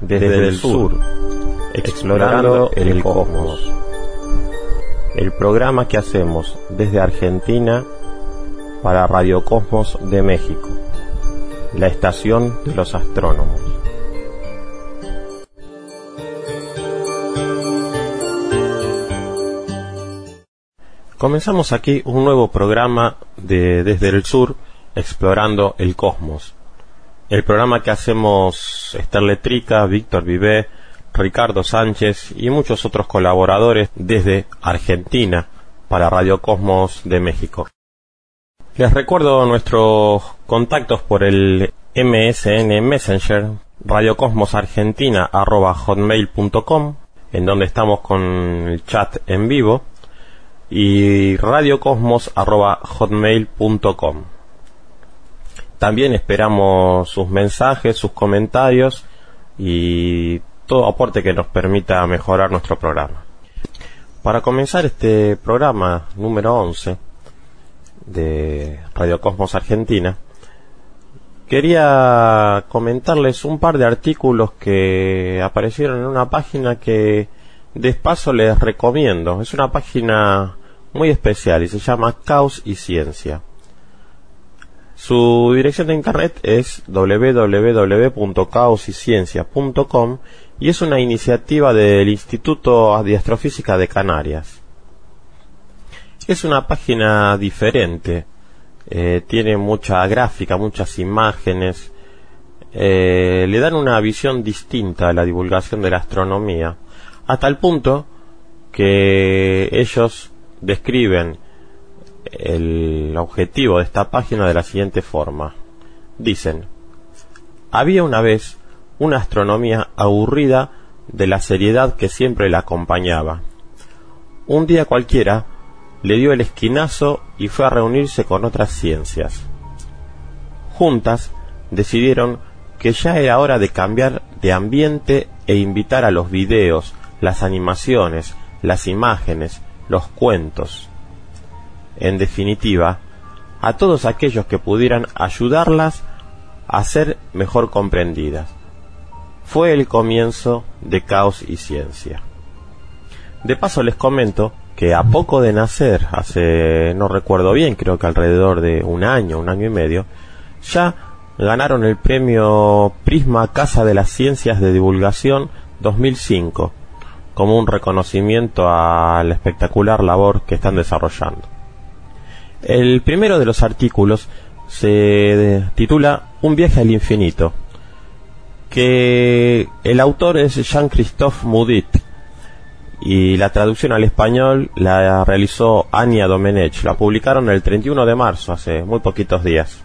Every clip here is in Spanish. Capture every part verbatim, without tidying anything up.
desde el sur, explorando el cosmos. El programa que hacemos desde Argentina para Radio Cosmos de México, la estación de los astrónomos. Comenzamos aquí un nuevo programa de Desde el Sur, explorando el cosmos. El programa que hacemos Esther Letrica, Víctor Vivé, Ricardo Sánchez y muchos otros colaboradores desde Argentina para Radio Cosmos de México. Les recuerdo nuestros contactos por el M S N Messenger, radiocosmosargentina arroba hotmail punto com, en donde estamos con el chat en vivo, y radiocosmos arroba hotmail punto com. También esperamos sus mensajes, sus comentarios y todo aporte que nos permita mejorar nuestro programa. Para comenzar este programa número once de Radio Cosmos Argentina, quería comentarles un par de artículos que aparecieron en una página que de paso les recomiendo. Es una página muy especial y se llama Caos y Ciencia. Su dirección de internet es doble u doble u doble u punto caos y ciencia punto com y es una iniciativa del Instituto de Astrofísica de Canarias. Es una página diferente, eh, tiene mucha gráfica, muchas imágenes, eh, le dan una visión distinta a la divulgación de la astronomía, a tal punto que ellos describen el objetivo de esta página de la siguiente forma. Dicen: había una vez una astronomía aburrida de la seriedad que siempre la acompañaba. Un día cualquiera le dio el esquinazo y fue a reunirse con otras ciencias. Juntas decidieron que ya era hora de cambiar de ambiente e invitar a los videos, las animaciones, las imágenes, los cuentos, en definitiva, a todos aquellos que pudieran ayudarlas a ser mejor comprendidas. Fue el comienzo de Caos y Ciencia. De paso les comento que a poco de nacer, hace, no recuerdo bien, creo que alrededor de un año, un año y medio, ya ganaron el premio Prisma Casa de las Ciencias de Divulgación dos mil cinco, como un reconocimiento a la espectacular labor que están desarrollando. El primero de los artículos se titula Un viaje al infinito, que el autor es Jean-Christophe Mudit y la traducción al español la realizó Ania Domenech. La publicaron el treinta y uno de marzo, hace muy poquitos días.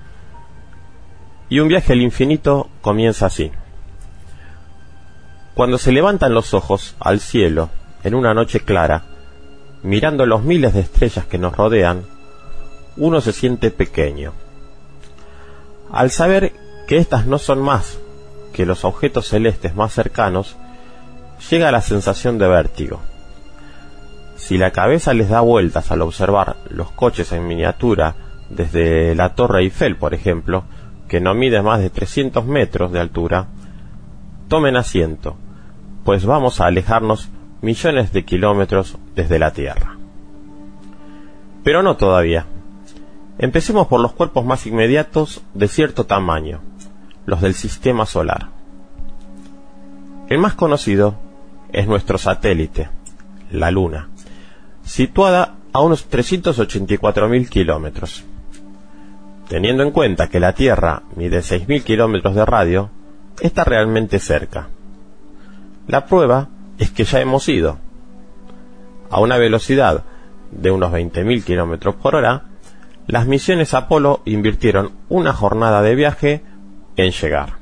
Y Un viaje al infinito comienza así: cuando se levantan los ojos al cielo en una noche clara, mirando los miles de estrellas que nos rodean, uno se siente pequeño. Al saber que estas no son más que los objetos celestes más cercanos, llega la sensación de vértigo. Si la cabeza les da vueltas al observar los coches en miniatura desde la Torre Eiffel, por ejemplo, que no mide más de trescientos metros de altura, tomen asiento, pues vamos a alejarnos millones de kilómetros desde la Tierra. Pero no todavía. Empecemos por los cuerpos más inmediatos de cierto tamaño, los del Sistema Solar. El más conocido es nuestro satélite, la Luna, situada a unos trescientos ochenta y cuatro mil kilómetros. Teniendo en cuenta que la Tierra mide seis mil kilómetros de radio, está realmente cerca. La prueba es que ya hemos ido. A una velocidad de unos veinte mil kilómetros por hora, las misiones Apolo invirtieron una jornada de viaje en llegar.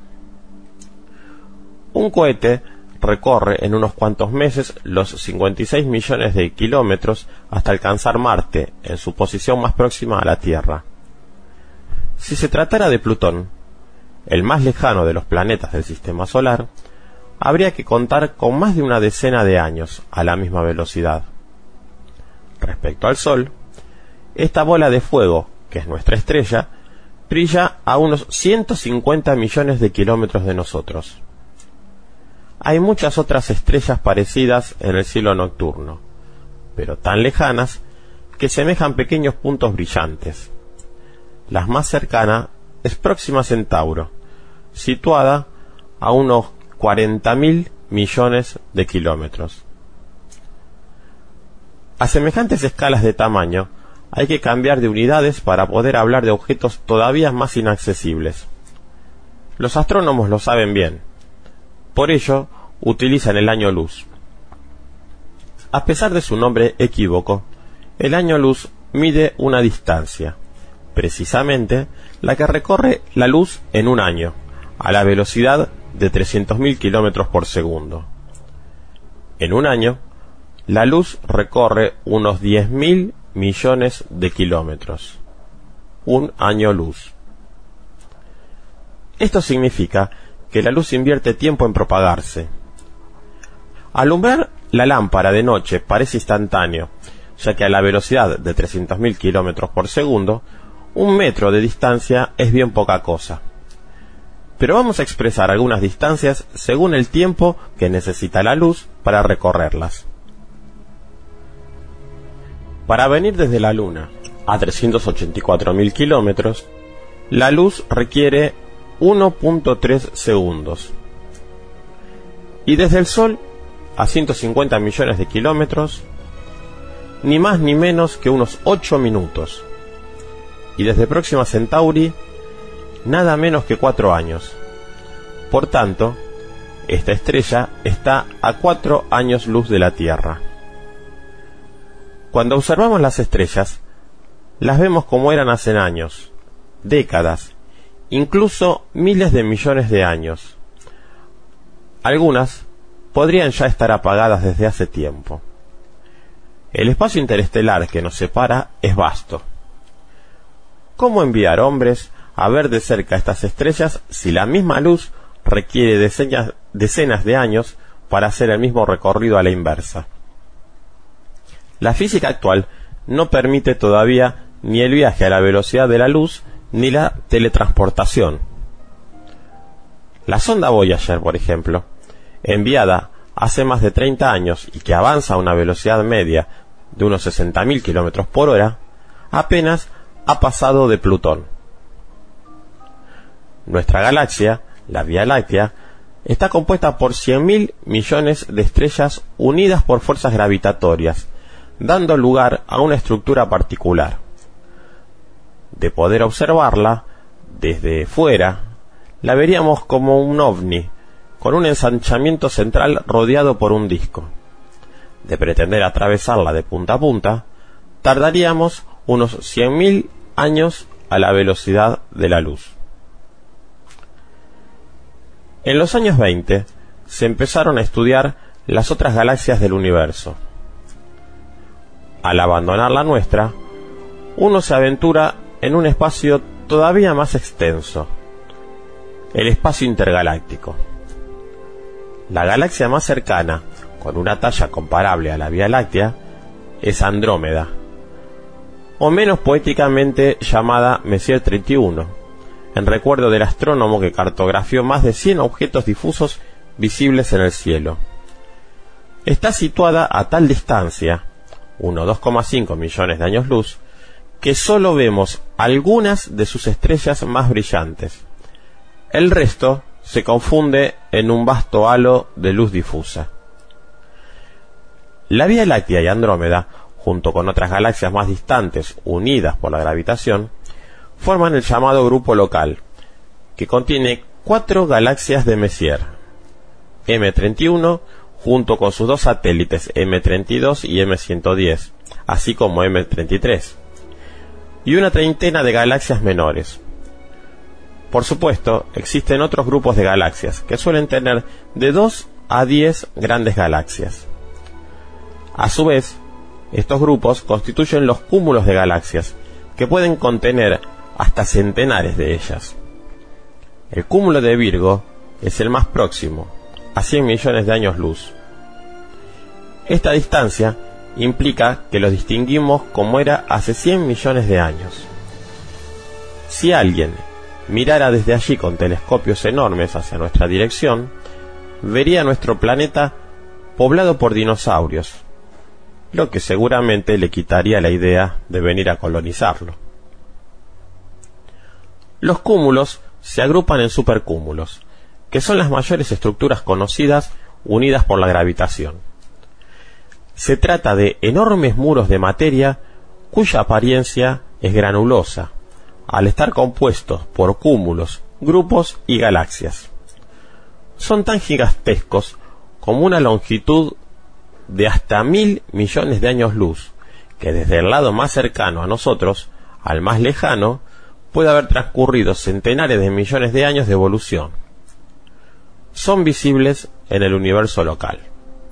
Un cohete recorre en unos cuantos meses los cincuenta y seis millones de kilómetros hasta alcanzar Marte, en su posición más próxima a la Tierra. Si se tratara de Plutón, el más lejano de los planetas del Sistema Solar, habría que contar con más de una decena de años a la misma velocidad. Respecto al Sol, esta bola de fuego, que es nuestra estrella, brilla a unos ciento cincuenta millones de kilómetros de nosotros. hay muchas otras estrellas parecidas en el cielo nocturno, pero tan lejanas que semejan pequeños puntos brillantes. La más cercana es Próxima Centauro, situada a unos cuarenta mil millones de kilómetros. A semejantes escalas de tamaño, hay que cambiar de unidades para poder hablar de objetos todavía más inaccesibles. Los astrónomos lo saben bien. Por ello, utilizan el año luz. A pesar de su nombre equívoco, el año luz mide una distancia, precisamente la que recorre la luz en un año, a la velocidad de trescientos mil kilómetros por segundo. En un año, la luz recorre unos diez mil millones de kilómetros. Un año luz. Esto significa que la luz invierte tiempo en propagarse. Alumbrar la lámpara de noche parece instantáneo, ya que a la velocidad de trescientos mil kilómetros por segundo, un metro de distancia es bien poca cosa. Pero vamos a expresar algunas distancias según el tiempo que necesita la luz para recorrerlas. Para venir desde la Luna a trescientos ochenta y cuatro mil kilómetros, la luz requiere uno punto tres segundos. Y desde el Sol a ciento cincuenta millones de kilómetros, ni más ni menos que unos ocho minutos. Y desde Próxima Centauri, nada menos que cuatro años. Por tanto, esta estrella está a cuatro años luz de la Tierra. Cuando observamos las estrellas, las vemos como eran hace años, décadas, incluso miles de millones de años. Algunas podrían ya estar apagadas desde hace tiempo. El espacio interestelar que nos separa es vasto. ¿Cómo enviar hombres a ver de cerca estas estrellas si la misma luz requiere decenas, decenas de años para hacer el mismo recorrido a la inversa? La física actual no permite todavía ni el viaje a la velocidad de la luz ni la teletransportación. La sonda Voyager, por ejemplo, enviada hace más de treinta años y que avanza a una velocidad media de unos sesenta mil kilómetros por hora, apenas ha pasado de Plutón. Nuestra galaxia, la Vía Láctea, está compuesta por cien mil millones de estrellas unidas por fuerzas gravitatorias, dando lugar a una estructura particular. De poder observarla desde fuera, la veríamos como un ovni, con un ensanchamiento central rodeado por un disco. De pretender atravesarla de punta a punta, tardaríamos unos cien mil años a la velocidad de la luz. En los años veinte se empezaron a estudiar las otras galaxias del universo. Al abandonar la nuestra, uno se aventura en un espacio todavía más extenso, el espacio intergaláctico. La galaxia más cercana, con una talla comparable a la Vía Láctea, es Andrómeda, o menos poéticamente llamada Messier treinta y uno, en recuerdo del astrónomo que cartografió más de cien objetos difusos visibles en el cielo. Está situada a tal distancia, unos dos coma cinco millones de años luz, que solo vemos algunas de sus estrellas más brillantes. El resto se confunde en un vasto halo de luz difusa. La Vía Láctea y Andrómeda, junto con otras galaxias más distantes unidas por la gravitación, forman el llamado grupo local, que contiene cuatro galaxias de Messier, eme treinta y uno, junto con sus dos satélites eme treinta y dos y eme ciento diez, así como eme treinta y tres, y una treintena de galaxias menores. Por supuesto, existen otros grupos de galaxias, que suelen tener de dos a diez grandes galaxias. A su vez, estos grupos constituyen los cúmulos de galaxias, que pueden contener hasta centenares de ellas. El cúmulo de Virgo es el más próximo, a cien millones de años luz. Esta distancia implica que los distinguimos como era hace cien millones de años. Si alguien mirara desde allí con telescopios enormes hacia nuestra dirección, vería nuestro planeta poblado por dinosaurios, lo que seguramente le quitaría la idea de venir a colonizarlo. Los cúmulos se agrupan en supercúmulos, que son las mayores estructuras conocidas unidas por la gravitación. Se trata de enormes muros de materia cuya apariencia es granulosa, al estar compuestos por cúmulos, grupos y galaxias. Son tan gigantescos como una longitud de hasta mil millones de años luz, que desde el lado más cercano a nosotros al más lejano puede haber transcurrido centenares de millones de años de evolución. Son visibles en el universo local.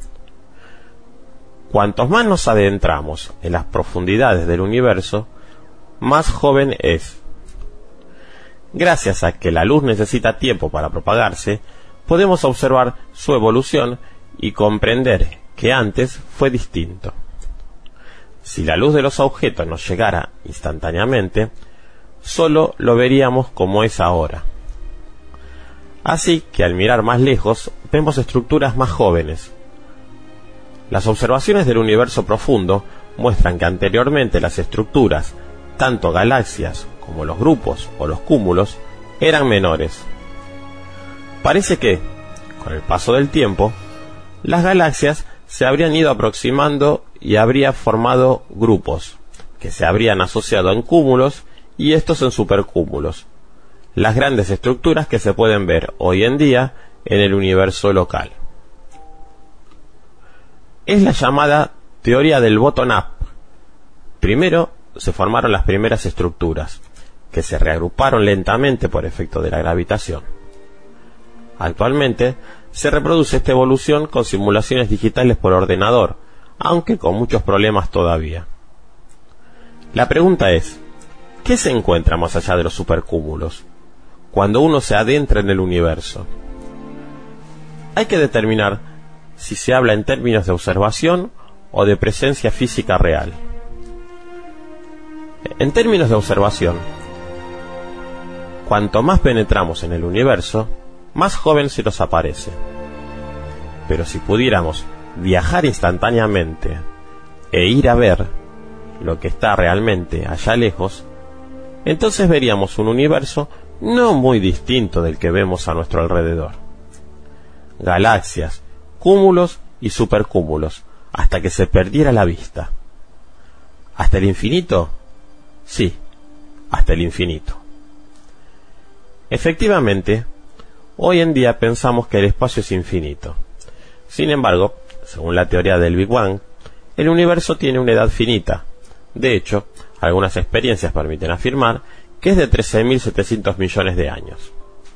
Cuantos más nos adentramos en las profundidades del universo, más joven es. Gracias a que la luz necesita tiempo para propagarse, podemos observar su evolución y comprender que antes fue distinto. Si la luz de los objetos nos llegara instantáneamente, solo lo veríamos como es ahora. Así que al mirar más lejos, vemos estructuras más jóvenes. Las observaciones del universo profundo muestran que anteriormente las estructuras, tanto galaxias como los grupos o los cúmulos, eran menores. Parece que, con el paso del tiempo, las galaxias se habrían ido aproximando y habría formado grupos, que se habrían asociado en cúmulos y estos en supercúmulos, las grandes estructuras que se pueden ver hoy en día en el universo local. Es la llamada teoría del bottom-up. Primero se formaron las primeras estructuras, que se reagruparon lentamente por efecto de la gravitación. Actualmente se reproduce esta evolución con simulaciones digitales por ordenador, aunque con muchos problemas todavía. La pregunta es, ¿qué se encuentra más allá de los supercúmulos, cuando uno se adentra en el universo? Hay que determinar si se habla en términos de observación o de presencia física real. En términos de observación, cuanto más penetramos en el universo, más joven se nos aparece. Pero si pudiéramos viajar instantáneamente e ir a ver lo que está realmente allá lejos, entonces veríamos un universo no muy distinto del que vemos a nuestro alrededor. Galaxias, cúmulos y supercúmulos, hasta que se perdiera la vista. ¿Hasta el infinito? Sí, hasta el infinito. Efectivamente, hoy en día pensamos que el espacio es infinito. Sin embargo, según la teoría del Big Bang, el universo tiene una edad finita. De hecho, algunas experiencias permiten afirmar que es de trece mil setecientos millones de años.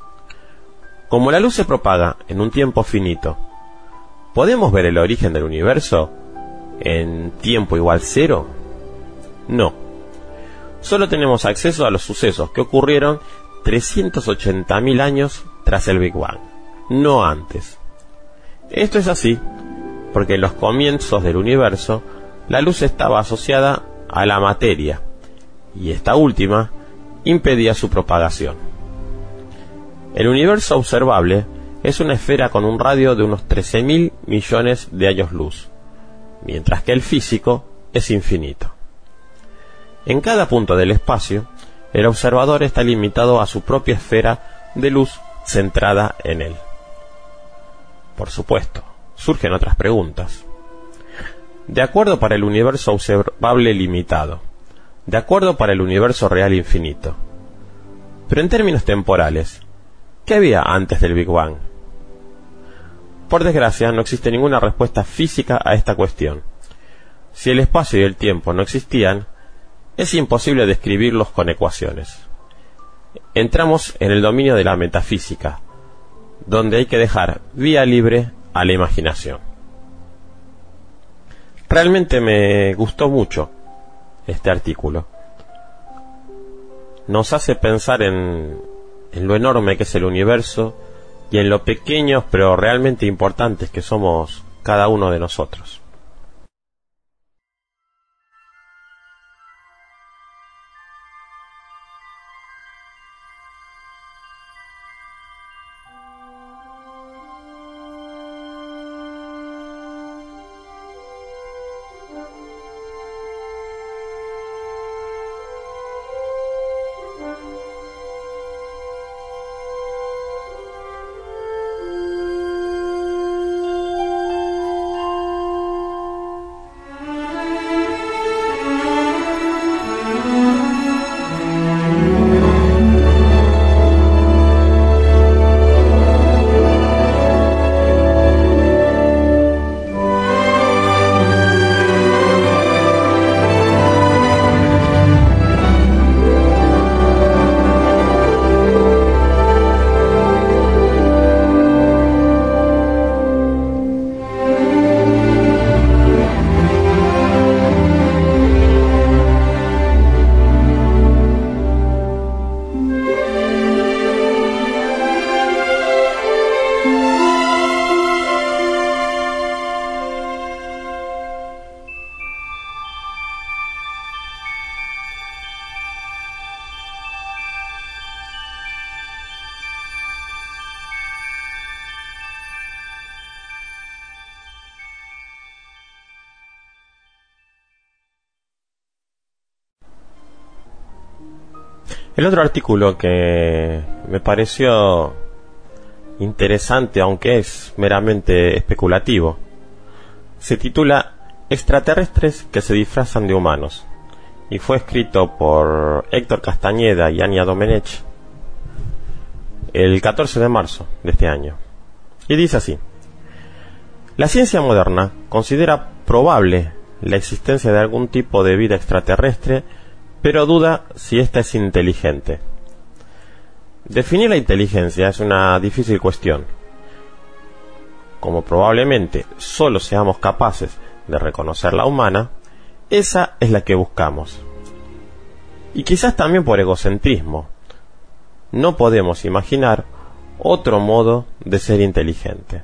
Como la luz se propaga en un tiempo finito, ¿podemos ver el origen del universo en tiempo igual cero? No. Solo tenemos acceso a los sucesos que ocurrieron trescientos ochenta mil años tras el Big Bang, no antes. Esto es así porque en los comienzos del universo la luz estaba asociada a la materia y esta última impedía su propagación. El universo observable es una esfera con un radio de unos trece mil millones de años luz, mientras que el físico es infinito. En cada punto del espacio, el observador está limitado a su propia esfera de luz centrada en él. Por supuesto, surgen otras preguntas. De acuerdo para el universo observable limitado, de acuerdo para el universo real infinito. Pero en términos temporales, ¿qué había antes del Big Bang? Por desgracia, no existe ninguna respuesta física a esta cuestión. Si el espacio y el tiempo no existían, es imposible describirlos con ecuaciones. Entramos en el dominio de la metafísica, donde hay que dejar vía libre a la imaginación. Realmente me gustó mucho este artículo. Nos hace pensar en, en lo enorme que es el universo y en lo pequeños pero realmente importantes que somos cada uno de nosotros. El otro artículo que me pareció interesante, aunque es meramente especulativo, se titula Extraterrestres que se disfrazan de humanos, y fue escrito por Héctor Castañeda y Ania Domenech el catorce de marzo de este año. Y dice así: la ciencia moderna considera probable la existencia de algún tipo de vida extraterrestre, pero duda si ésta es inteligente. Definir la inteligencia es una difícil cuestión. Como probablemente solo seamos capaces de reconocer la humana, esa es la que buscamos. Y quizás también por egocentrismo. No podemos imaginar otro modo de ser inteligente.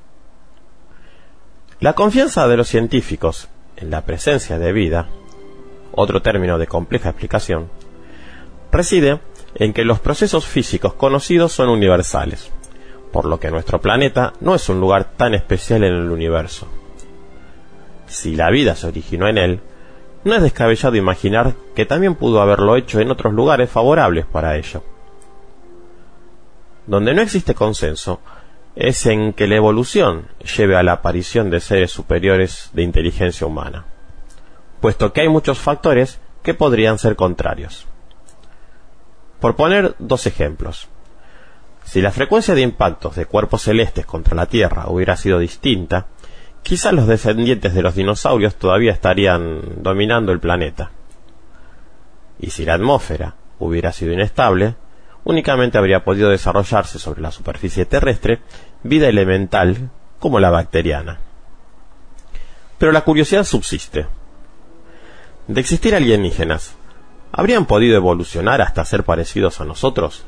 La confianza de los científicos en la presencia de vida, otro término de compleja explicación, reside en que los procesos físicos conocidos son universales, por lo que nuestro planeta no es un lugar tan especial en el universo. Si la vida se originó en él, no es descabellado imaginar que también pudo haberlo hecho en otros lugares favorables para ello. Donde no existe consenso es en que la evolución lleve a la aparición de seres superiores de inteligencia humana, puesto que hay muchos factores que podrían ser contrarios. Por poner dos ejemplos, si la frecuencia de impactos de cuerpos celestes contra la Tierra hubiera sido distinta, quizás los descendientes de los dinosaurios todavía estarían dominando el planeta. Y si la atmósfera hubiera sido inestable, únicamente habría podido desarrollarse sobre la superficie terrestre vida elemental como la bacteriana. Pero la curiosidad subsiste. De existir alienígenas, ¿habrían podido evolucionar hasta ser parecidos a nosotros?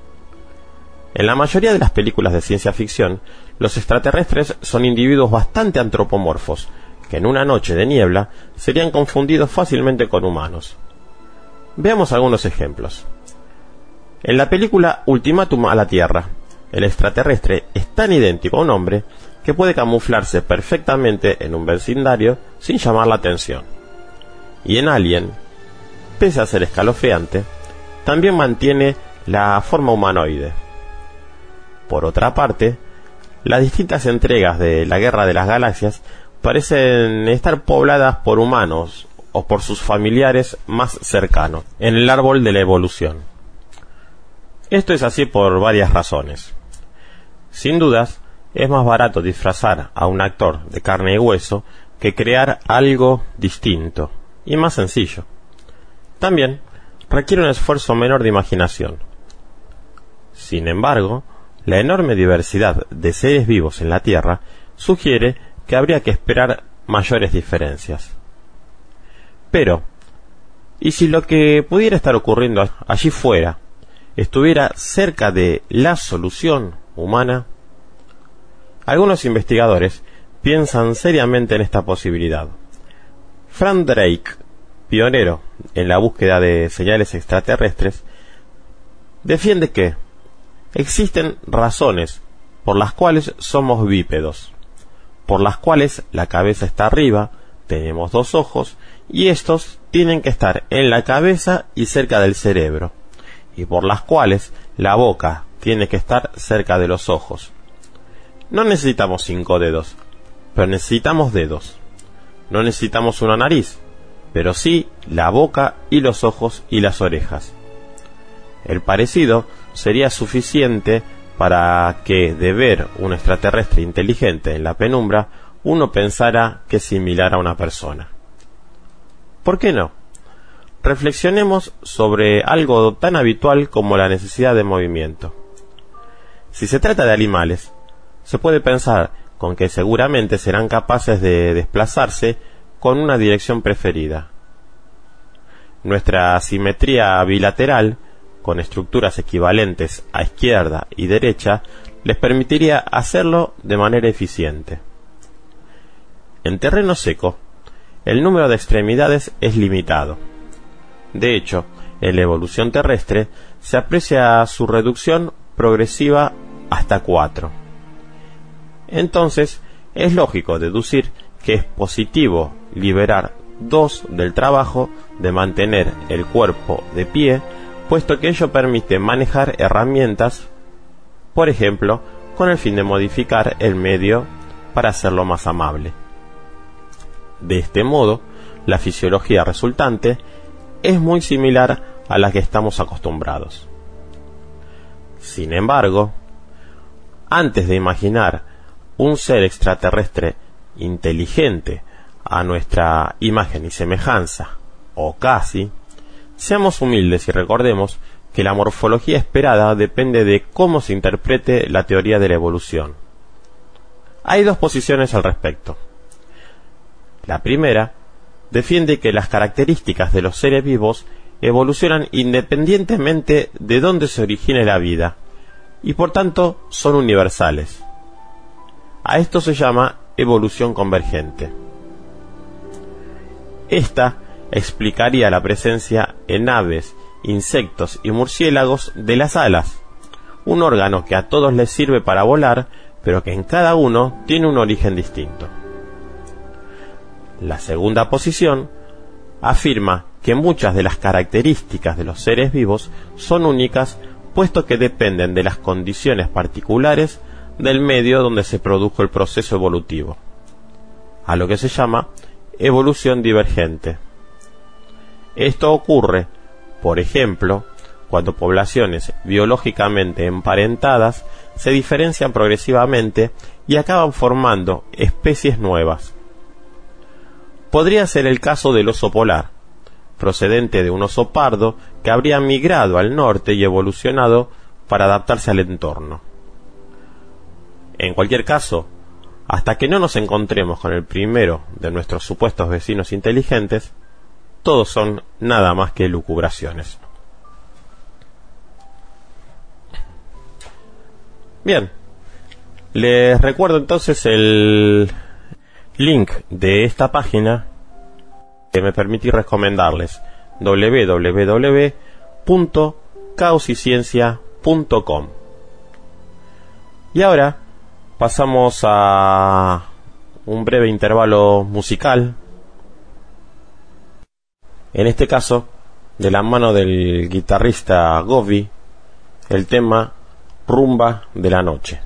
En la mayoría de las películas de ciencia ficción, los extraterrestres son individuos bastante antropomorfos, que en una noche de niebla serían confundidos fácilmente con humanos. Veamos algunos ejemplos. En la película Ultimátum a la Tierra, el extraterrestre es tan idéntico a un hombre que puede camuflarse perfectamente en un vecindario sin llamar la atención. Y en Alien, pese a ser escalofriante, también mantiene la forma humanoide. Por otra parte, las distintas entregas de la Guerra de las Galaxias parecen estar pobladas por humanos o por sus familiares más cercanos, en el árbol de la evolución. Esto es así por varias razones. Sin dudas, es más barato disfrazar a un actor de carne y hueso que crear algo distinto y más sencillo. También requiere un esfuerzo menor de imaginación. Sin embargo, la enorme diversidad de seres vivos en la Tierra sugiere que habría que esperar mayores diferencias. Pero, ¿y si lo que pudiera estar ocurriendo allí fuera estuviera cerca de la solución humana? Algunos investigadores piensan seriamente en esta posibilidad. Frank Drake, pionero en la búsqueda de señales extraterrestres, defiende que existen razones por las cuales somos bípedos, por las cuales la cabeza está arriba, tenemos dos ojos, y estos tienen que estar en la cabeza y cerca del cerebro, y por las cuales la boca tiene que estar cerca de los ojos. No necesitamos cinco dedos, pero necesitamos dedos. No necesitamos una nariz, pero sí la boca y los ojos y las orejas. El parecido sería suficiente para que de ver un extraterrestre inteligente en la penumbra uno pensara que es similar a una persona. ¿Por qué no? Reflexionemos sobre algo tan habitual como la necesidad de movimiento. Si se trata de animales, se puede pensar con que seguramente serán capaces de desplazarse con una dirección preferida. Nuestra simetría bilateral, con estructuras equivalentes a izquierda y derecha, les permitiría hacerlo de manera eficiente. En terreno seco, el número de extremidades es limitado. De hecho, en la evolución terrestre se aprecia su reducción progresiva hasta cuatro. Entonces, es lógico deducir que es positivo liberar dos del trabajo de mantener el cuerpo de pie puesto que ello permite manejar herramientas, por ejemplo, con el fin de modificar el medio para hacerlo más amable. De este modo, la fisiología resultante es muy similar a la que estamos acostumbrados. Sin embargo, antes de imaginar un ser extraterrestre inteligente a nuestra imagen y semejanza, o casi, seamos humildes y recordemos que la morfología esperada depende de cómo se interprete la teoría de la evolución. Hay dos posiciones al respecto. La primera defiende que las características de los seres vivos evolucionan independientemente de dónde se origine la vida, y por tanto son universales. A esto se llama evolución convergente. Esta explicaría la presencia en aves, insectos y murciélagos de las alas, un órgano que a todos les sirve para volar, pero que en cada uno tiene un origen distinto. La segunda posición afirma que muchas de las características de los seres vivos son únicas, puesto que dependen de las condiciones particulares del medio donde se produjo el proceso evolutivo, a lo que se llama evolución divergente. Esto ocurre, por ejemplo, cuando poblaciones biológicamente emparentadas se diferencian progresivamente y acaban formando especies nuevas. Podría ser el caso del oso polar, procedente de un oso pardo que habría migrado al norte y evolucionado para adaptarse al entorno. En cualquier caso, hasta que no nos encontremos con el primero de nuestros supuestos vecinos inteligentes, todos son nada más que elucubraciones. Bien, les recuerdo entonces el link de esta página que me permití recomendarles, doble u doble u doble u punto caos y ciencia punto com. Y ahora pasamos a un breve intervalo musical, en este caso de la mano del guitarrista Gobi, el tema Rumba de la Noche.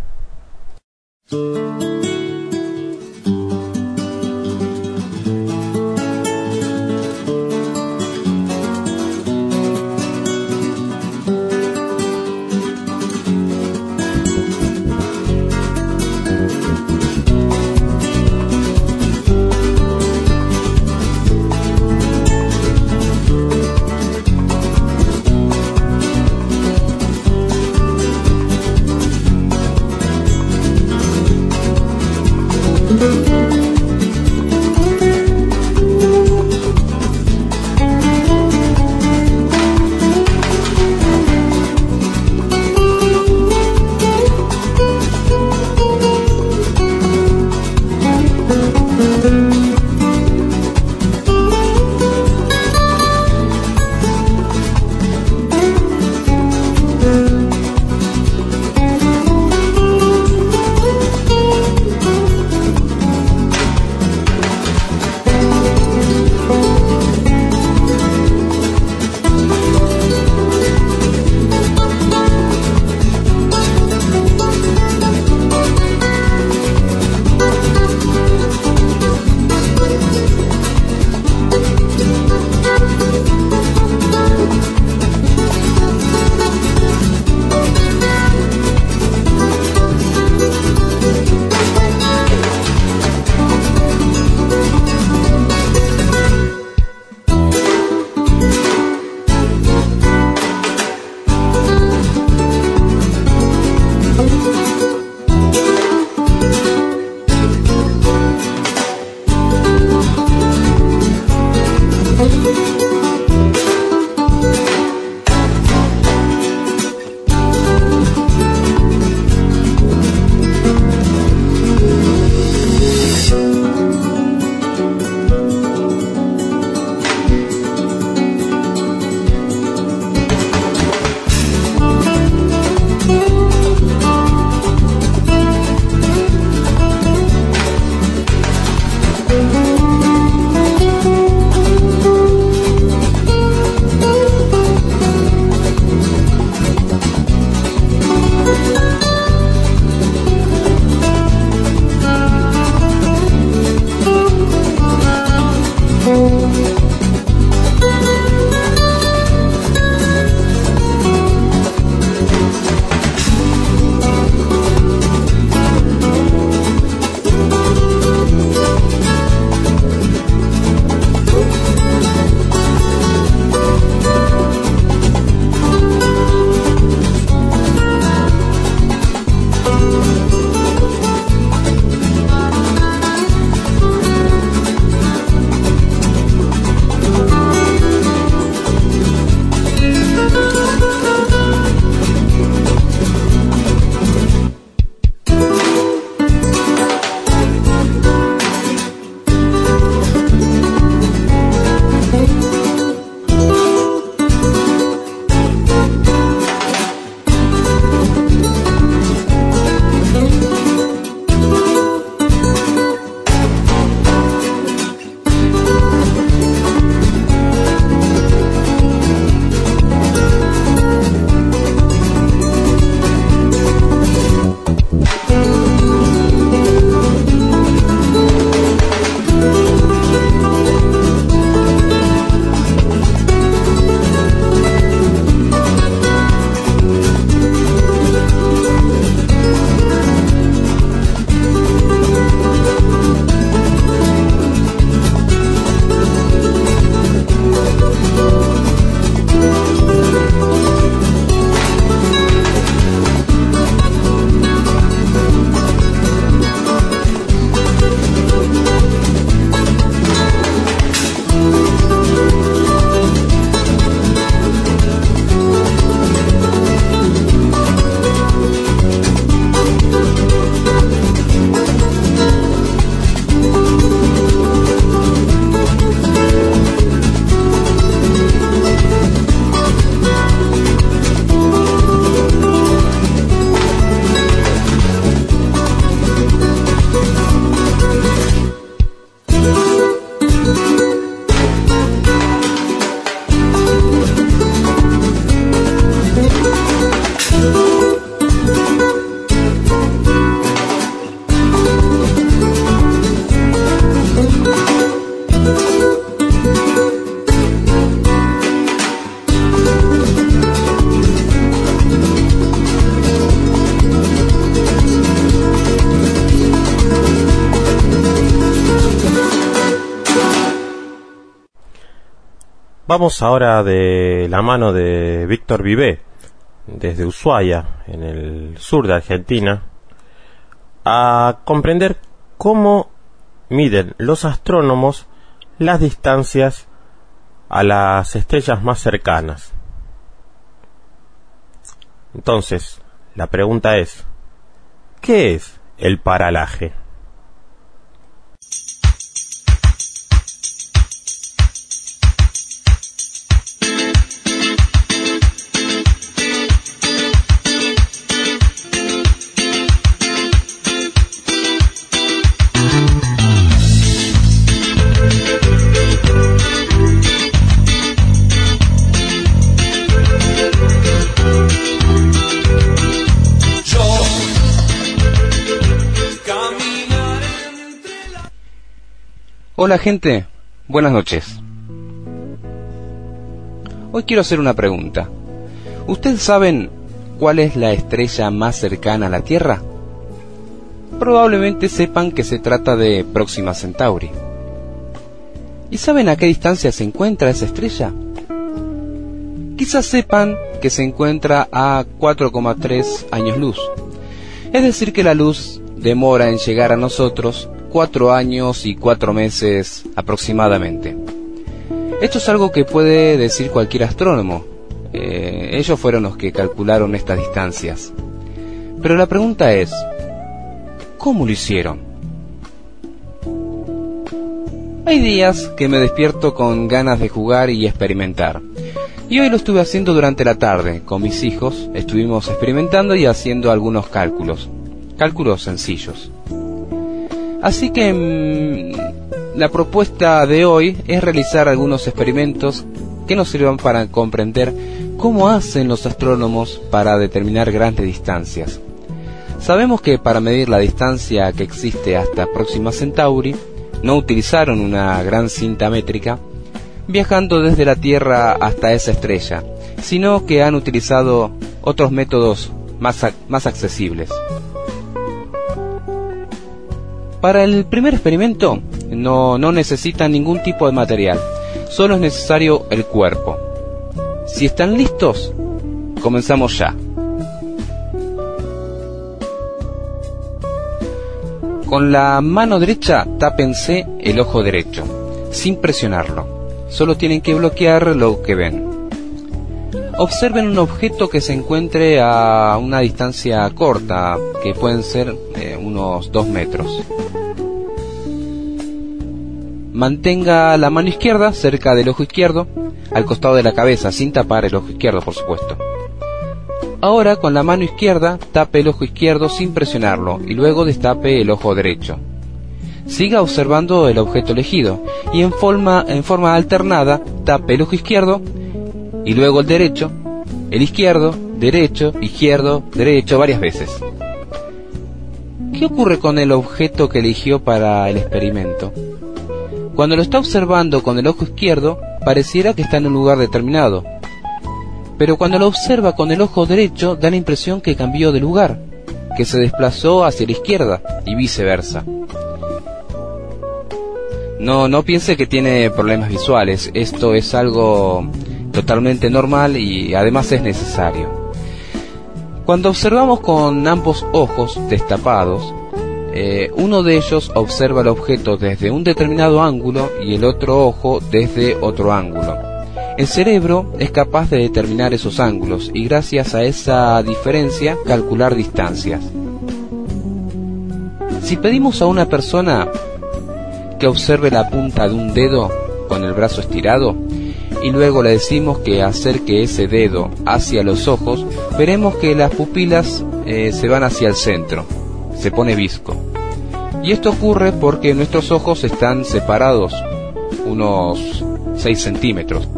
Vamos ahora de la mano de Víctor Vivé, desde Ushuaia, en el sur de Argentina, a comprender cómo miden los astrónomos las distancias a las estrellas más cercanas. Entonces, la pregunta es, ¿qué es el paralaje? Hola gente, buenas noches. Hoy quiero hacer una pregunta. ¿Ustedes saben cuál es la estrella más cercana a la Tierra? Probablemente sepan que se trata de Próxima Centauri. ¿Y saben a qué distancia se encuentra esa estrella? Quizás sepan que se encuentra a cuatro coma tres años luz. Es decir que la luz demora en llegar a nosotros cuatro años y cuatro meses aproximadamente. Esto es algo que puede decir cualquier astrónomo. Eh, ellos fueron los que calcularon estas distancias. Pero la pregunta es, ¿cómo lo hicieron? Hay días que me despierto con ganas de jugar y experimentar. Y hoy lo estuve haciendo durante la tarde. Con mis hijos estuvimos experimentando y haciendo algunos cálculos. Cálculos sencillos. Así que mmm, la propuesta de hoy es realizar algunos experimentos que nos sirvan para comprender cómo hacen los astrónomos para determinar grandes distancias. Sabemos que para medir la distancia que existe hasta Próxima Centauri, no utilizaron una gran cinta métrica viajando desde la Tierra hasta esa estrella, sino que han utilizado otros métodos más, más accesibles. Para el primer experimento no, no necesitan ningún tipo de material, solo es necesario el cuerpo. Si están listos, comenzamos ya. Con la mano derecha tápense el ojo derecho, sin presionarlo. Solo tienen que bloquear lo que ven. Observen un objeto que se encuentre a una distancia corta, que pueden ser eh, unos dos metros. Mantenga la mano izquierda cerca del ojo izquierdo, al costado de la cabeza, sin tapar el ojo izquierdo, por supuesto. Ahora, con la mano izquierda, tape el ojo izquierdo sin presionarlo, y luego destape el ojo derecho. Siga observando el objeto elegido, y en forma, en forma alternada, tape el ojo izquierdo, y luego el derecho, el izquierdo, derecho, izquierdo, derecho, varias veces. ¿Qué ocurre con el objeto que eligió para el experimento? Cuando lo está observando con el ojo izquierdo, pareciera que está en un lugar determinado. Pero cuando lo observa con el ojo derecho, da la impresión que cambió de lugar, que se desplazó hacia la izquierda, y viceversa. No, no piense que tiene problemas visuales, esto es algo totalmente normal y además es necesario. Cuando observamos con ambos ojos destapados, eh, uno de ellos observa el objeto desde un determinado ángulo y el otro ojo desde otro ángulo. El cerebro es capaz de determinar esos ángulos y gracias a esa diferencia calcular distancias. Si pedimos a una persona que observe la punta de un dedo con el brazo estirado y luego le decimos que acerque ese dedo hacia los ojos, veremos que las pupilas eh, se van hacia el centro, se pone visco. Y esto ocurre porque nuestros ojos están separados unos seis centímetros.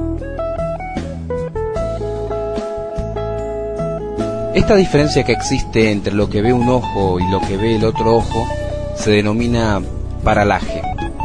Esta diferencia que existe entre lo que ve un ojo y lo que ve el otro ojo se denomina paralaje.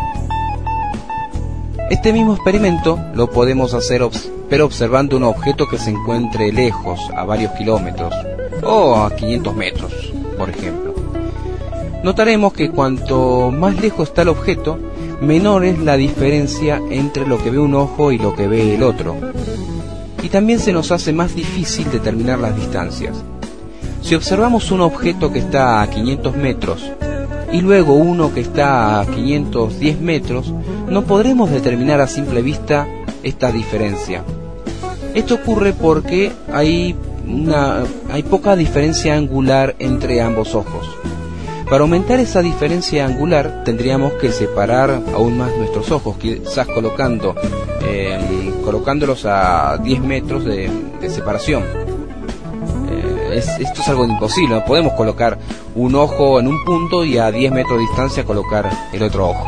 Este mismo experimento lo podemos hacer obs- pero observando un objeto que se encuentre lejos, a varios kilómetros, o a quinientos metros, por ejemplo. Notaremos que cuanto más lejos está el objeto, menor es la diferencia entre lo que ve un ojo y lo que ve el otro. Y también se nos hace más difícil determinar las distancias. Si observamos un objeto que está a quinientos metros y luego uno que está a quinientos diez metros, no podremos determinar a simple vista esta diferencia. Esto ocurre porque hay, una, hay poca diferencia angular entre ambos ojos. Para aumentar esa diferencia angular tendríamos que separar aún más nuestros ojos, quizás colocando, eh, colocándolos a diez metros de, de separación. Eh, es, esto es algo imposible, no podemos colocar un ojo en un punto y a diez metros de distancia colocar el otro ojo.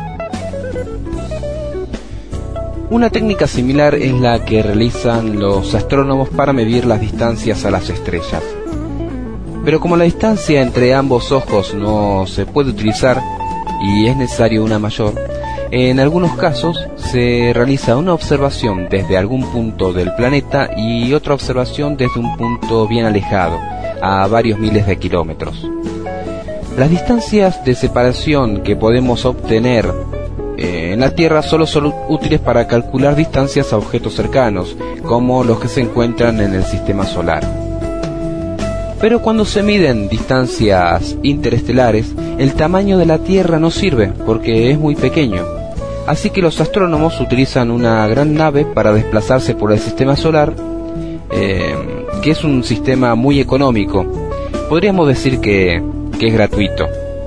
Una técnica similar es la que realizan los astrónomos para medir las distancias a las estrellas. Pero como la distancia entre ambos ojos no se puede utilizar y es necesario una mayor, en algunos casos se realiza una observación desde algún punto del planeta y otra observación desde un punto bien alejado, a varios miles de kilómetros. Las distancias de separación que podemos obtener eh, en la Tierra solo son útiles para calcular distancias a objetos cercanos, como los que se encuentran en el sistema solar. Pero cuando se miden distancias interestelares, el tamaño de la Tierra no sirve porque es muy pequeño. Así que los astrónomos utilizan una gran nave para desplazarse por el sistema solar, eh, que es un sistema muy económico. Podríamos decir que, que es gratuito.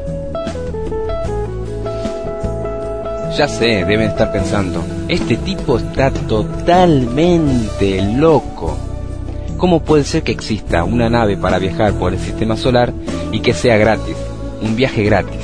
Ya sé, deben estar pensando, este tipo está totalmente loco. ¿Cómo puede ser que exista una nave para viajar por el sistema solar y que sea gratis? Un viaje gratis.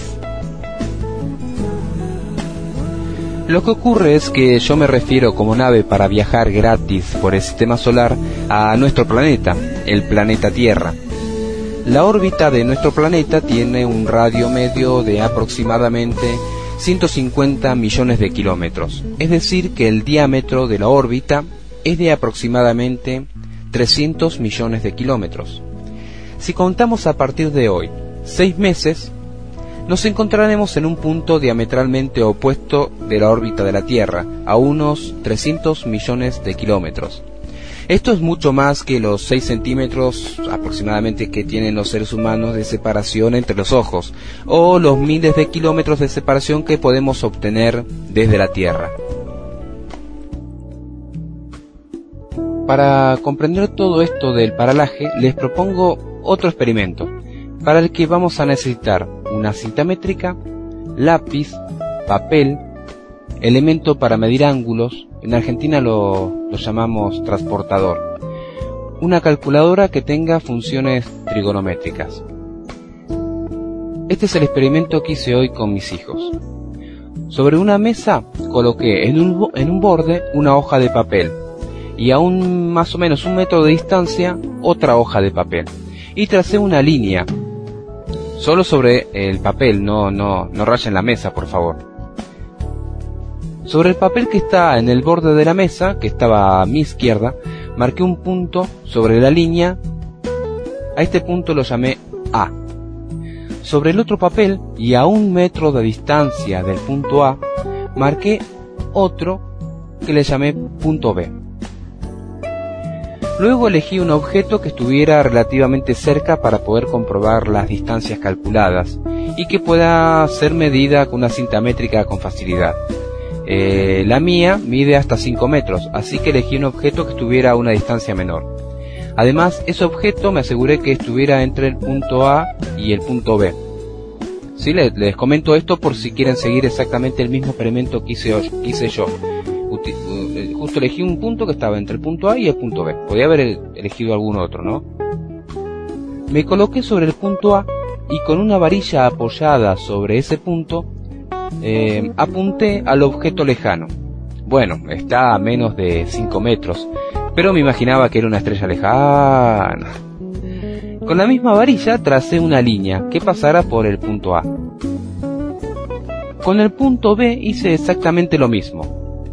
Lo que ocurre es que yo me refiero como nave para viajar gratis por el sistema solar a nuestro planeta, el planeta Tierra. La órbita de nuestro planeta tiene un radio medio de aproximadamente ciento cincuenta millones de kilómetros. Es decir, que el diámetro de la órbita es de aproximadamente trescientos millones de kilómetros. Si contamos a partir de hoy seis meses, nos encontraremos en un punto diametralmente opuesto de la órbita de la Tierra, a unos trescientos millones de kilómetros. Esto es mucho más que los seis centímetros aproximadamente que tienen los seres humanos de separación entre los ojos, o los miles de kilómetros de separación que podemos obtener desde la Tierra. Para comprender todo esto del paralaje, les propongo otro experimento, para el que vamos a necesitar una cinta métrica, lápiz, papel, elemento para medir ángulos, en Argentina lo, lo llamamos transportador, una calculadora que tenga funciones trigonométricas. Este es el experimento que hice hoy con mis hijos. Sobre una mesa coloqué en un, en un borde una hoja de papel, y a un más o menos un metro de distancia otra hoja de papel, y tracé una línea solo sobre el papel, no, no, no rayen la mesa, por favor. Sobre el papel que está en el borde de la mesa, que estaba a mi izquierda, marqué un punto sobre la línea. A este punto lo llamé A. Sobre el otro papel, y a un metro de distancia del punto A, marqué otro que le llamé punto B. Luego elegí un objeto que estuviera relativamente cerca para poder comprobar las distancias calculadas y que pueda ser medida con una cinta métrica con facilidad. Eh, la mía mide hasta cinco metros, así que elegí un objeto que estuviera a una distancia menor. Además, ese objeto me aseguré que estuviera entre el punto A y el punto B. Sí, les, les comento esto por si quieren seguir exactamente el mismo experimento que hice, hoy, que hice yo. Justo elegí un punto que estaba entre el punto A y el punto B. Podía haber elegido algún otro, ¿no? Me coloqué sobre el punto A y con una varilla apoyada sobre ese punto eh, apunté al objeto lejano. Bueno, está a menos de cinco metros, pero me imaginaba que era una estrella lejana. Con la misma varilla tracé una línea que pasara por el punto A. Con el punto B hice exactamente lo mismo.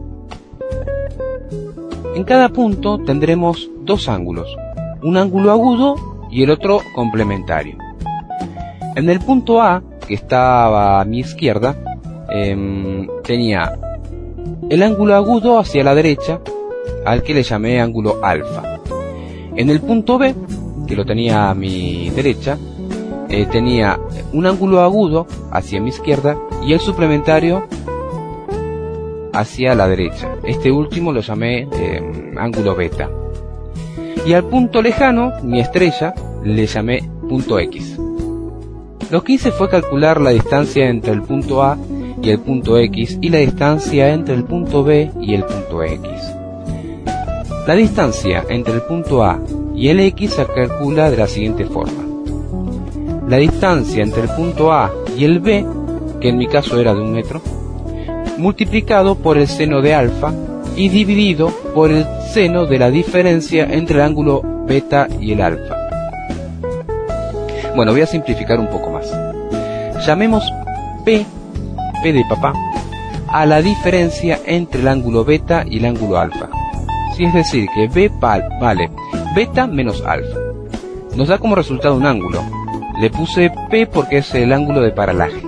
En cada punto tendremos dos ángulos, un ángulo agudo y el otro complementario. En el punto A, que estaba a mi izquierda, eh, tenía el ángulo agudo hacia la derecha, al que le llamé ángulo alfa. En el punto B, que lo tenía a mi derecha, eh, tenía un ángulo agudo hacia mi izquierda y el suplementario hacia la derecha. Este último lo llamé eh, ángulo beta. Y al punto lejano, mi estrella, le llamé punto X. Lo que hice fue calcular la distancia entre el punto A y el punto X y la distancia entre el punto B y el punto X. La distancia entre el punto A y el X se calcula de la siguiente forma. La distancia entre el punto A y el B, que en mi caso era de un metro, multiplicado por el seno de alfa y dividido por el seno de la diferencia entre el ángulo beta y el alfa. Bueno, voy a simplificar un poco más. Llamemos P, P de papá, a la diferencia entre el ángulo beta y el ángulo alfa. Sí, es decir, que B vale beta menos alfa. Nos da como resultado un ángulo. Le puse P porque es el ángulo de paralaje.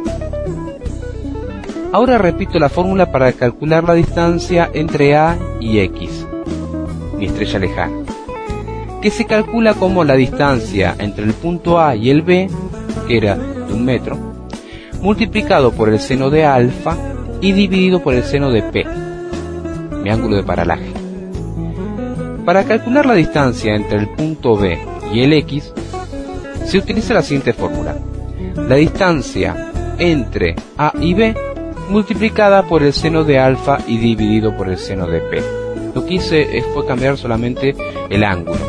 Ahora repito la fórmula para calcular la distancia entre A y X, mi estrella lejana, que se calcula como la distancia entre el punto A y el B, que era de un metro, multiplicado por el seno de alfa y dividido por el seno de P, mi ángulo de paralaje. Para calcular la distancia entre el punto B y el X, se utiliza la siguiente fórmula. La distancia entre A y B multiplicada por el seno de alfa y dividido por el seno de P. Lo que hice fue cambiar solamente el ángulo.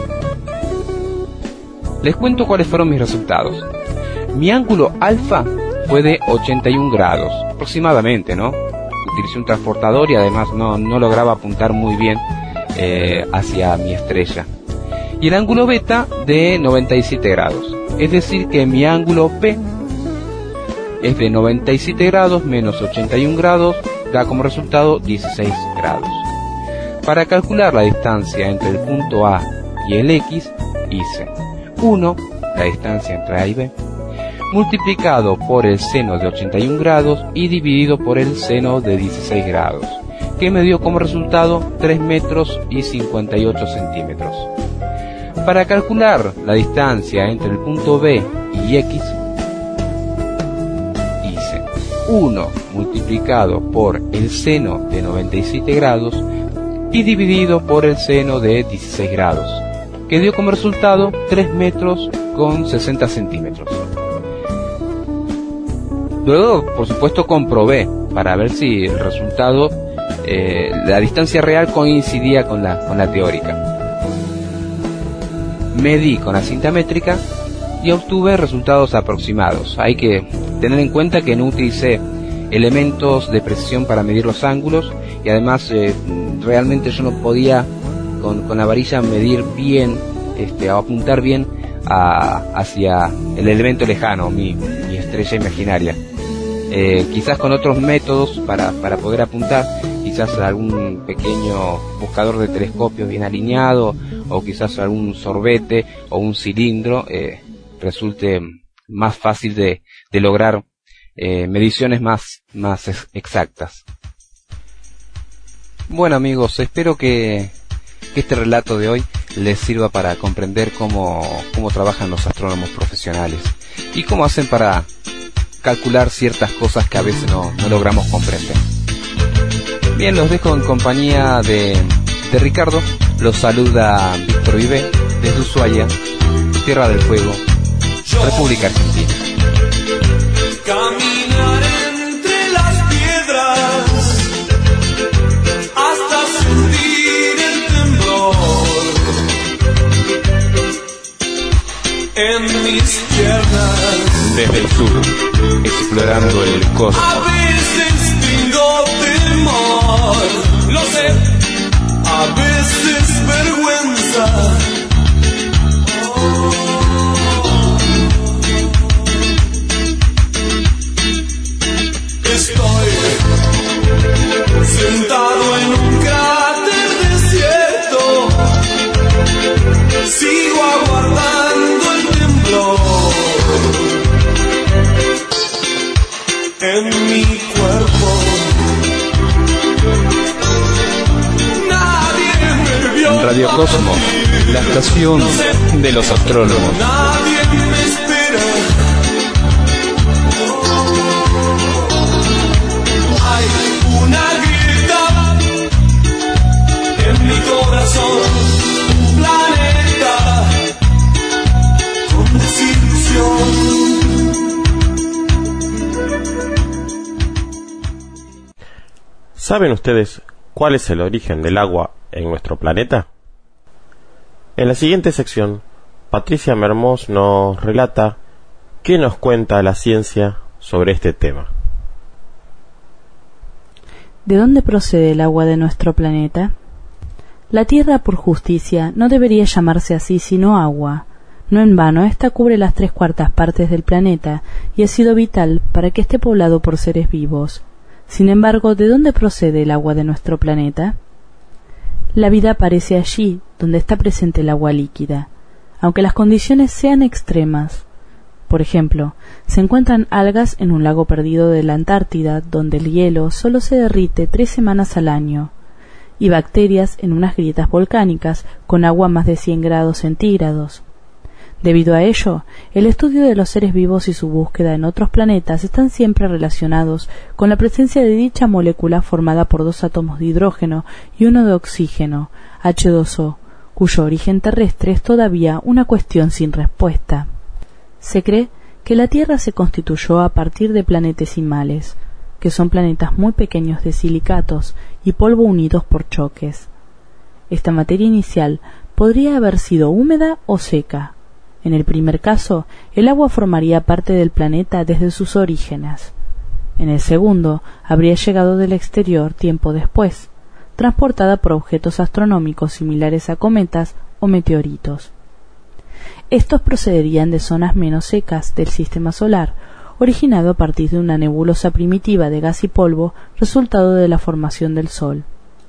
Les cuento cuáles fueron mis resultados. Mi ángulo alfa fue de ochenta y un grados, aproximadamente, ¿no? Utilicé un transportador y además no, no lograba apuntar muy bien eh, hacia mi estrella. Y el ángulo beta de noventa y siete grados. Es decir que mi ángulo P es de noventa y siete grados menos ochenta y un grados, da como resultado dieciséis grados. Para calcular la distancia entre el punto A y el X, hice uno, la distancia entre A y B, multiplicado por el seno de ochenta y un grados y dividido por el seno de dieciséis grados, que me dio como resultado tres metros y cincuenta y ocho centímetros. Para calcular la distancia entre el punto B y X, hice uno multiplicado por el seno de noventa y siete grados y dividido por el seno de dieciséis grados, que dio como resultado tres metros con sesenta centímetros. Luego, por supuesto, comprobé para ver si el resultado, eh, la distancia real coincidía con la, con la teórica. Medí con la cinta métrica y obtuve resultados aproximados. Hay que tener en cuenta que no utilicé elementos de precisión para medir los ángulos y además eh, realmente yo no podía con, con la varilla medir bien, este, apuntar bien a, hacia el elemento lejano, mi, mi estrella imaginaria. Eh, quizás con otros métodos para, para poder apuntar, quizás algún pequeño buscador de telescopio bien alineado, o quizás algún sorbete o un cilindro, eh, resulte más fácil de, de lograr eh, mediciones más, más exactas. Bueno amigos, espero que, que este relato de hoy les sirva para comprender cómo, cómo trabajan los astrónomos profesionales y cómo hacen para calcular ciertas cosas que a veces no, no logramos comprender. Bien, los dejo en compañía de, de Ricardo. Los saluda Víctor Vive desde Ushuaia, Tierra del Fuego, República Argentina. Caminar entre las piedras hasta sentir el temblor en mis piernas. Desde el sur, explorando el cosmos. A veces tengo temor, lo sé, a veces vergüenza. Estoy sentado en un cráter desierto, sigo aguardando el temblor en mi cuerpo. Radio Cosmo, la estación de los astrólogos. Nadie me espera. Hay una grieta en mi corazón, un planeta con desilusión. ¿Saben ustedes cuál es el origen del agua en nuestro planeta? En la siguiente sección, Patricia Mermós nos relata qué nos cuenta la ciencia sobre este tema. ¿De dónde procede el agua de nuestro planeta? La Tierra, por justicia, no debería llamarse así sino agua. No en vano, ésta cubre las tres cuartas partes del planeta y ha sido vital para que esté poblado por seres vivos. Sin embargo, ¿de dónde procede el agua de nuestro planeta? La vida aparece allí, donde está presente el agua líquida, aunque las condiciones sean extremas. Por ejemplo, se encuentran algas en un lago perdido de la Antártida, donde el hielo solo se derrite tres semanas al año, y bacterias en unas grietas volcánicas con agua a más de cien grados centígrados. Debido a ello, el estudio de los seres vivos y su búsqueda en otros planetas están siempre relacionados con la presencia de dicha molécula formada por dos átomos de hidrógeno y uno de oxígeno, hache dos o, cuyo origen terrestre es todavía una cuestión sin respuesta. Se cree que la Tierra se constituyó a partir de planetesimales, que son planetas muy pequeños de silicatos y polvo unidos por choques. Esta materia inicial podría haber sido húmeda o seca. En el primer caso, el agua formaría parte del planeta desde sus orígenes. En el segundo, habría llegado del exterior tiempo después, transportada por objetos astronómicos similares a cometas o meteoritos. Estos procederían de zonas menos secas del sistema solar, originado a partir de una nebulosa primitiva de gas y polvo, resultado de la formación del Sol.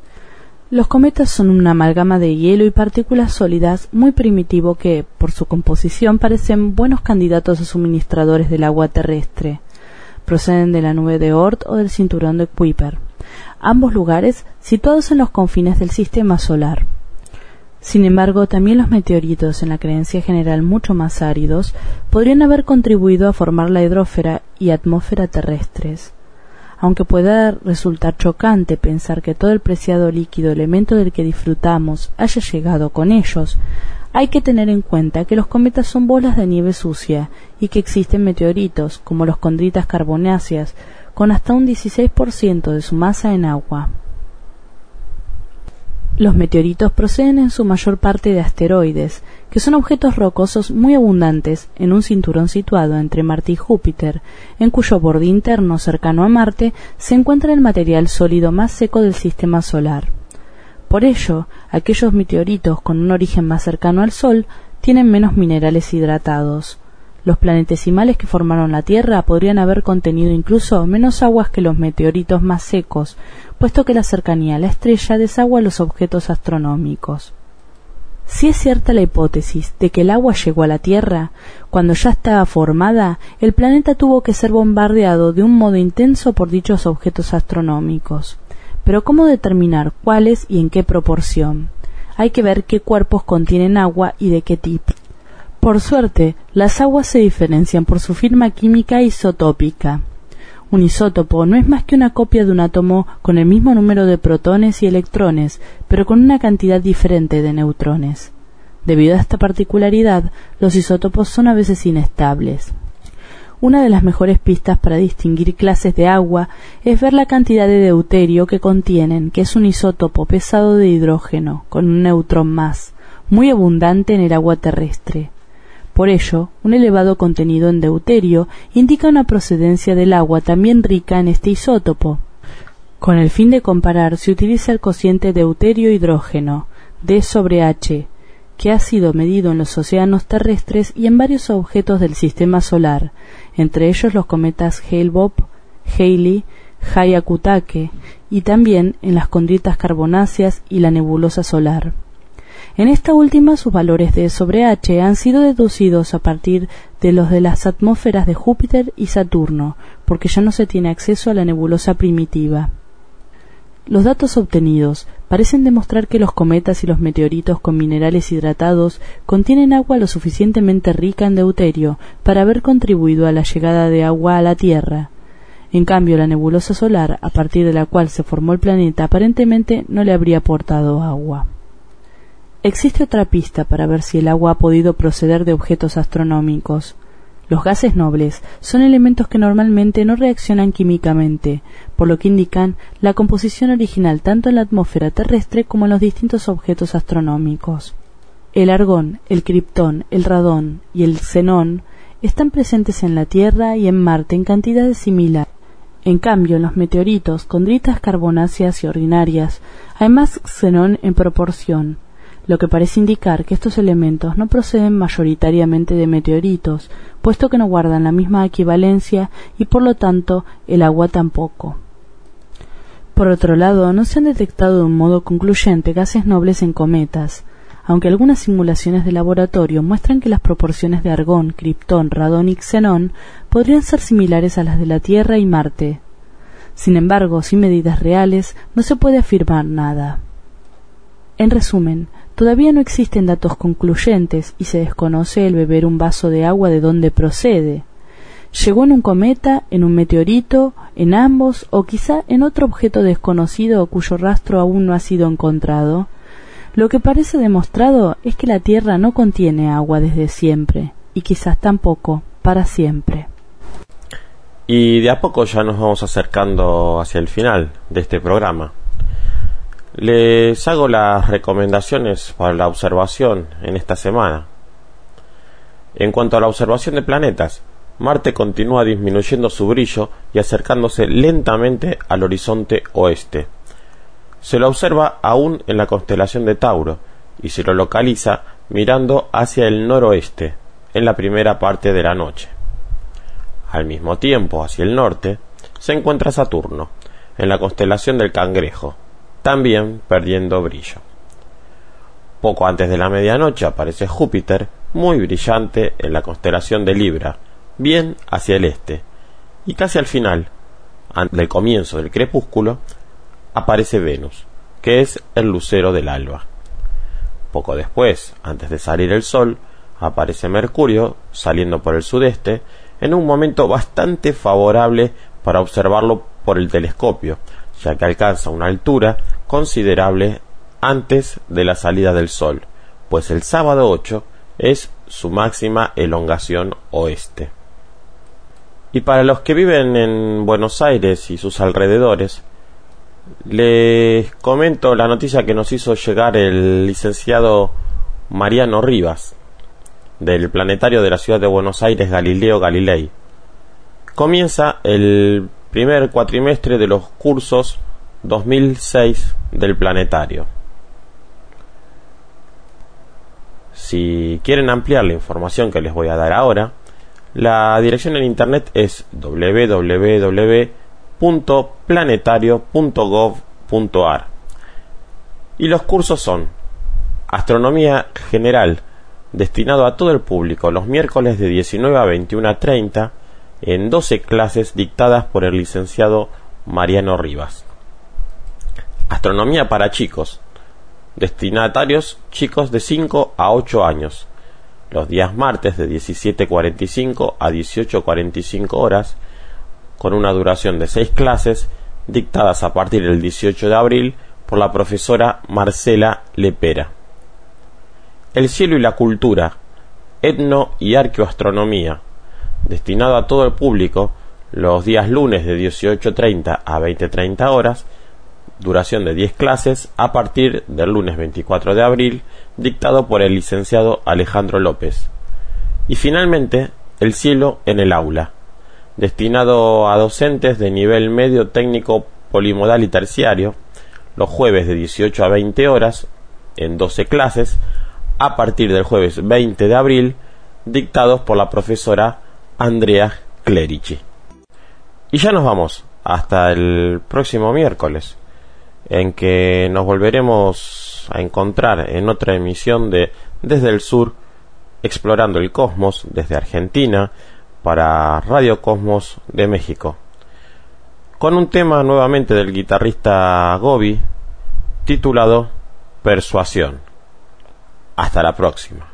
Los cometas son una amalgama de hielo y partículas sólidas muy primitivo que, por su composición, parecen buenos candidatos a suministradores del agua terrestre. Proceden de la nube de Oort o del cinturón de Kuiper, ambos lugares situados en los confines del sistema solar. Sin embargo, también los meteoritos, en la creencia general mucho más áridos, podrían haber contribuido a formar la hidrósfera y atmósfera terrestres. Aunque pueda resultar chocante pensar que todo el preciado líquido elemento del que disfrutamos haya llegado con ellos, hay que tener en cuenta que los cometas son bolas de nieve sucia y que existen meteoritos, como los condritas carbonáceas, con hasta un dieciséis por ciento de su masa en agua. Los meteoritos proceden en su mayor parte de asteroides, que son objetos rocosos muy abundantes en un cinturón situado entre Marte y Júpiter, en cuyo borde interno cercano a Marte se encuentra el material sólido más seco del sistema solar. Por ello, aquellos meteoritos con un origen más cercano al Sol tienen menos minerales hidratados. Los planetesimales que formaron la Tierra podrían haber contenido incluso menos aguas que los meteoritos más secos, puesto que la cercanía a la estrella desagua los objetos astronómicos. Si es cierta la hipótesis de que el agua llegó a la Tierra, cuando ya estaba formada, el planeta tuvo que ser bombardeado de un modo intenso por dichos objetos astronómicos. Pero ¿cómo determinar cuáles y en qué proporción? Hay que ver qué cuerpos contienen agua y de qué tipo. Por suerte, las aguas se diferencian por su firma química isotópica. Un isótopo no es más que una copia de un átomo con el mismo número de protones y electrones, pero con una cantidad diferente de neutrones. Debido a esta particularidad, los isótopos son a veces inestables. Una de las mejores pistas para distinguir clases de agua es ver la cantidad de deuterio que contienen, que es un isótopo pesado de hidrógeno, con un neutrón más, muy abundante en el agua terrestre. Por ello, un elevado contenido en deuterio indica una procedencia del agua también rica en este isótopo. Con el fin de comparar, se utiliza el cociente deuterio-hidrógeno, D sobre H, que ha sido medido en los océanos terrestres y en varios objetos del sistema solar, entre ellos los cometas Hale-Bopp, Halley, Hyakutake, y también en las condritas carbonáceas y la nebulosa solar. En esta última, sus valores D sobre H han sido deducidos a partir de los de las atmósferas de Júpiter y Saturno, porque ya no se tiene acceso a la nebulosa primitiva. Los datos obtenidos parecen demostrar que los cometas y los meteoritos con minerales hidratados contienen agua lo suficientemente rica en deuterio para haber contribuido a la llegada de agua a la Tierra. En cambio, la nebulosa solar, a partir de la cual se formó el planeta, aparentemente no le habría aportado agua. Existe otra pista para ver si el agua ha podido proceder de objetos astronómicos. Los gases nobles son elementos que normalmente no reaccionan químicamente, por lo que indican la composición original tanto en la atmósfera terrestre como en los distintos objetos astronómicos. El argón, el criptón, el radón y el xenón están presentes en la Tierra y en Marte en cantidades similares. En cambio, en los meteoritos, condritas carbonáceas y ordinarias, hay más xenón en proporción, lo que parece indicar que estos elementos no proceden mayoritariamente de meteoritos, puesto que no guardan la misma equivalencia y por lo tanto el agua tampoco. Por otro lado, no se han detectado de un modo concluyente gases nobles en cometas, aunque algunas simulaciones de laboratorio muestran que las proporciones de argón, criptón, radón y xenón podrían ser similares a las de la Tierra y Marte. Sin embargo, sin medidas reales, no se puede afirmar nada. En resumen, todavía no existen datos concluyentes y se desconoce el beber un vaso de agua de dónde procede. ¿Llegó en un cometa, en un meteorito, en ambos o quizá en otro objeto desconocido cuyo rastro aún no ha sido encontrado? Lo que parece demostrado es que la Tierra no contiene agua desde siempre y quizás tampoco para siempre. Y de a poco ya nos vamos acercando hacia el final de este programa. Les hago las recomendaciones para la observación en esta semana. En cuanto a la observación de planetas, Marte continúa disminuyendo su brillo y acercándose lentamente al horizonte oeste. Se lo observa aún en la constelación de Tauro y se lo localiza mirando hacia el noroeste en la primera parte de la noche. Al mismo tiempo, hacia el norte, se encuentra Saturno, en la constelación del Cangrejo, también perdiendo brillo. Poco antes de la medianoche aparece Júpiter, muy brillante en la constelación de Libra, bien hacia el este, y casi al final, antes del comienzo del crepúsculo, aparece Venus, que es el lucero del alba. Poco después, antes de salir el Sol, aparece Mercurio, saliendo por el sudeste, en un momento bastante favorable para observarlo por el telescopio, ya que alcanza una altura considerable antes de la salida del Sol, pues el sábado ocho es su máxima elongación oeste. Y para los que viven en Buenos Aires y sus alrededores, les comento la noticia que nos hizo llegar el licenciado Mariano Rivas, del Planetario de la Ciudad de Buenos Aires Galileo Galilei. Comienza el primer cuatrimestre de los cursos dos mil seis del Planetario. Si quieren ampliar la información que les voy a dar ahora, la dirección en internet es doble u doble u doble u punto planetario punto gov punto a r y los cursos son Astronomía General, destinado a todo el público, los miércoles de diecinueve a veintiuno treinta, en doce clases dictadas por el licenciado Mariano Rivas. Astronomía para chicos, destinatarios chicos de cinco a ocho años, los días martes de diecisiete cuarenta y cinco a dieciocho cuarenta y cinco horas, con una duración de seis clases, dictadas a partir del dieciocho de abril por la profesora Marcela Lepera. El cielo y la cultura, etno y arqueoastronomía, destinado a todo el público, los días lunes de dieciocho treinta a veinte treinta horas, duración de diez clases a partir del lunes veinticuatro de abril, dictado por el licenciado Alejandro López. Y finalmente, el cielo en el aula, destinado a docentes de nivel medio técnico polimodal y terciario, los jueves de dieciocho a veinte horas, en doce clases, a partir del jueves veinte de abril, dictados por la profesora Andrea Clerici. Y ya nos vamos, hasta el próximo miércoles, en que nos volveremos a encontrar en otra emisión de Desde el Sur, explorando el cosmos desde Argentina para Radio Cosmos de México, con un tema nuevamente del guitarrista Gobi, titulado Persuasión. Hasta la próxima.